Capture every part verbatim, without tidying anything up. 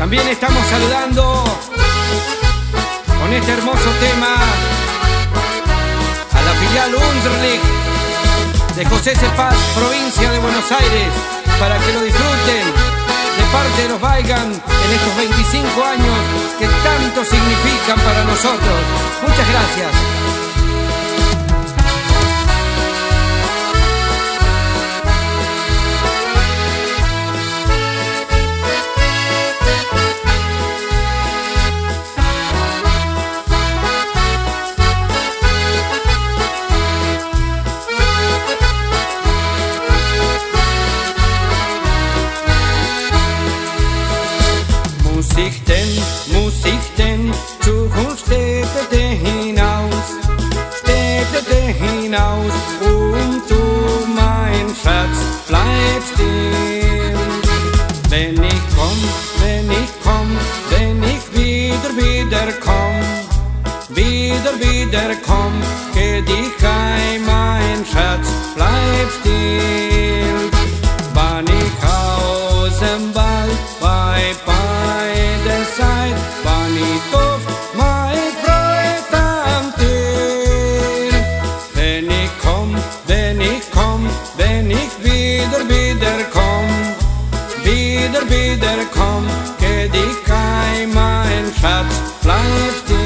También estamos saludando con este hermoso tema a la filial Unserlich de José Cepaz, provincia de Buenos Aires, para que lo disfruten de parte de los Weigand en estos veinticinco años que tanto significan para nosotros. Muchas gracias. Muss ich denn, muss ich denn Zukunft städtete hinaus, städtete hinaus und du, mein Schatz, bleib still. Wenn ich komm, wenn ich komm, wenn ich wieder, wieder komm, wieder, wieder komm, geh dich heim, mein Schatz, bleib still. Wann ich aus dem Wald bei beide Seid, wann ich oft mein Freude am Tür. Wenn ich komm, wenn ich komm, wenn ich wieder, wieder komm, wieder, wieder komm, geh dich heim, mein Schatz, bleib still.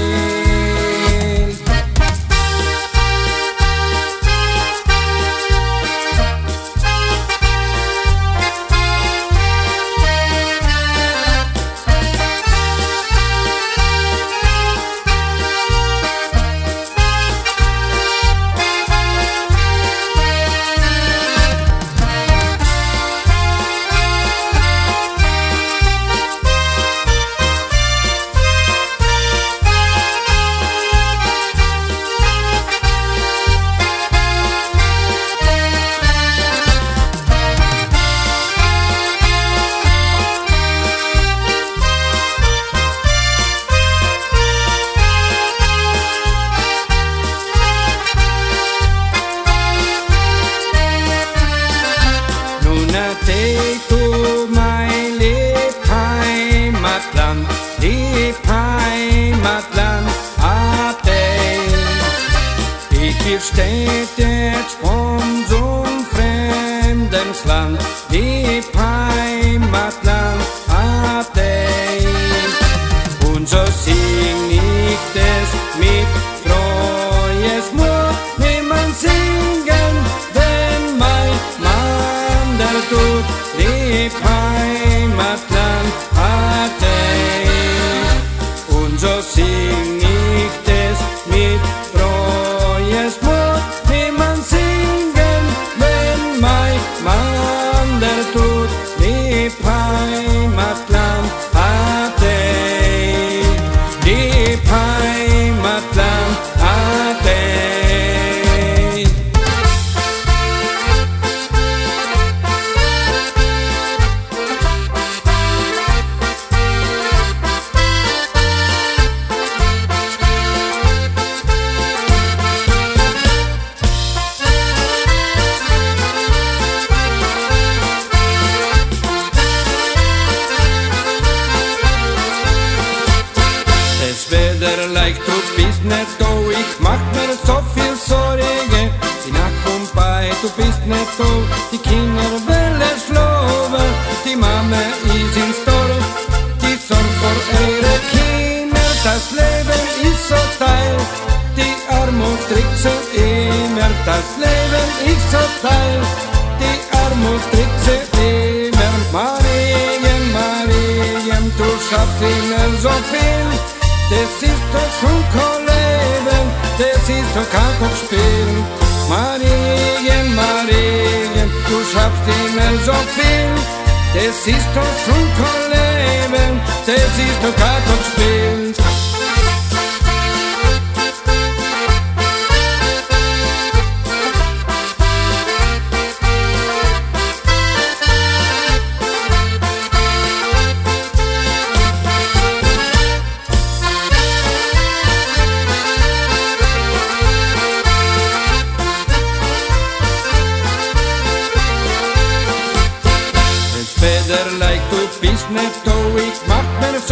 Du, mein Lieb-Heimatland, Lieb-Heimatland, Ade. Ich hier steht jetzt von so'n fremdes Land, Lieb-Heimatland, Ade. Und so sing ich das mit treues Mut, wie man singen, wenn mein Mann der tut. Lieb-Heimatland, Ade. Und so sing ich das mit treues Mut, wie man singen, wenn mein Mann der tut. Lieb-Heimatland, Ade. Lieb-Heimatland, Ade. Like, du bist nicht da, ich mach mir so viel Sorge. Die Nachkommei, du bist nicht da, die Kinder wollen schlafen. Die Mama ist ins Dorf, die sorgt für ihre Kinder. Das Leben ist so teil, die Armut trägt sie immer. Das Leben ist so teil, die Armut trägt sie immer. Marien, Marien, du schaffst immer so viel. Das ist doch schon kein Leben, das ist doch kein Kopfspiel. Marien, Marien, du schaffst immer so viel. Das ist doch schon kein Leben, das ist doch kein Kopfspiel. Federleik, du bist nicht da, ich mach mir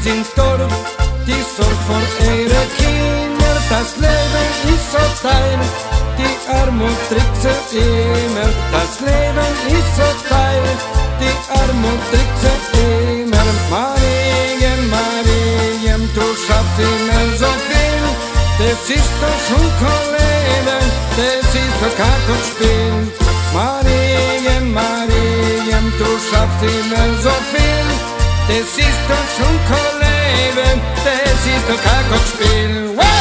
sind dort, die sorgt für ihre Kinder. Das Leben ist so teil, die Armut trägt sie immer. Das Leben ist so teil, die Armut trägt sie immer. Marien, Marien, du schaffst immer so viel. Das ist doch schon kein Leben, das ist doch kein Spiel. Marien, Marien, du schaffst immer so viel. Das ist doch schon kein Leben, das ist doch kein Spiel.